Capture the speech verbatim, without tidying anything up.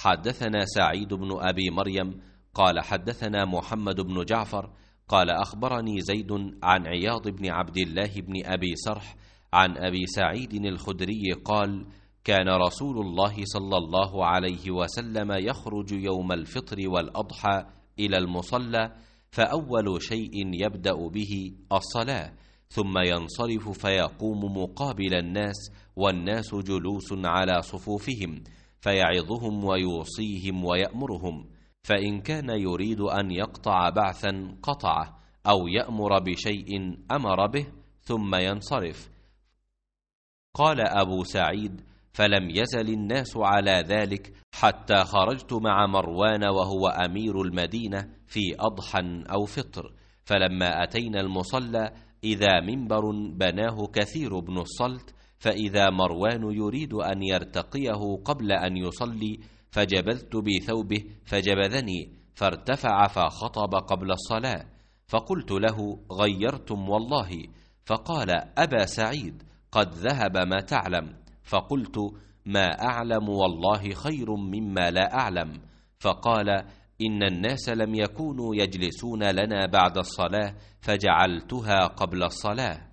حدثنا سعيد بن أبي مريم قال حدثنا محمد بن جعفر قال أخبرني زيد عن عياض بن عبد الله بن أبي سرح عن أبي سعيد الخدري قال كان رسول الله صلى الله عليه وسلم يخرج يوم الفطر والأضحى إلى المصلى، فأول شيء يبدأ به الصلاة، ثم ينصرف فيقوم مقابل الناس والناس جلوس على صفوفهم، فيعظهم ويوصيهم ويأمرهم، فإن كان يريد أن يقطع بعثا قطعه أو يأمر بشيء أمر به ثم ينصرف. قال أبو سعيد: فلم يزل الناس على ذلك حتى خرجت مع مروان وهو أمير المدينة في أضحى أو فطر، فلما أتينا المصلى إذا منبر بناه كثير بن الصلت، فإذا مروان يريد أن يرتقيه قبل أن يصلي، فجبذت بثوبه فجبذني، فارتفع فخطب قبل الصلاة، فقلت له: غيرتم والله. فقال: أبا سعيد، قد ذهب ما تعلم. فقلت: ما أعلم والله خير مما لا أعلم. فقال: إن الناس لم يكونوا يجلسون لنا بعد الصلاة، فجعلتها قبل الصلاة.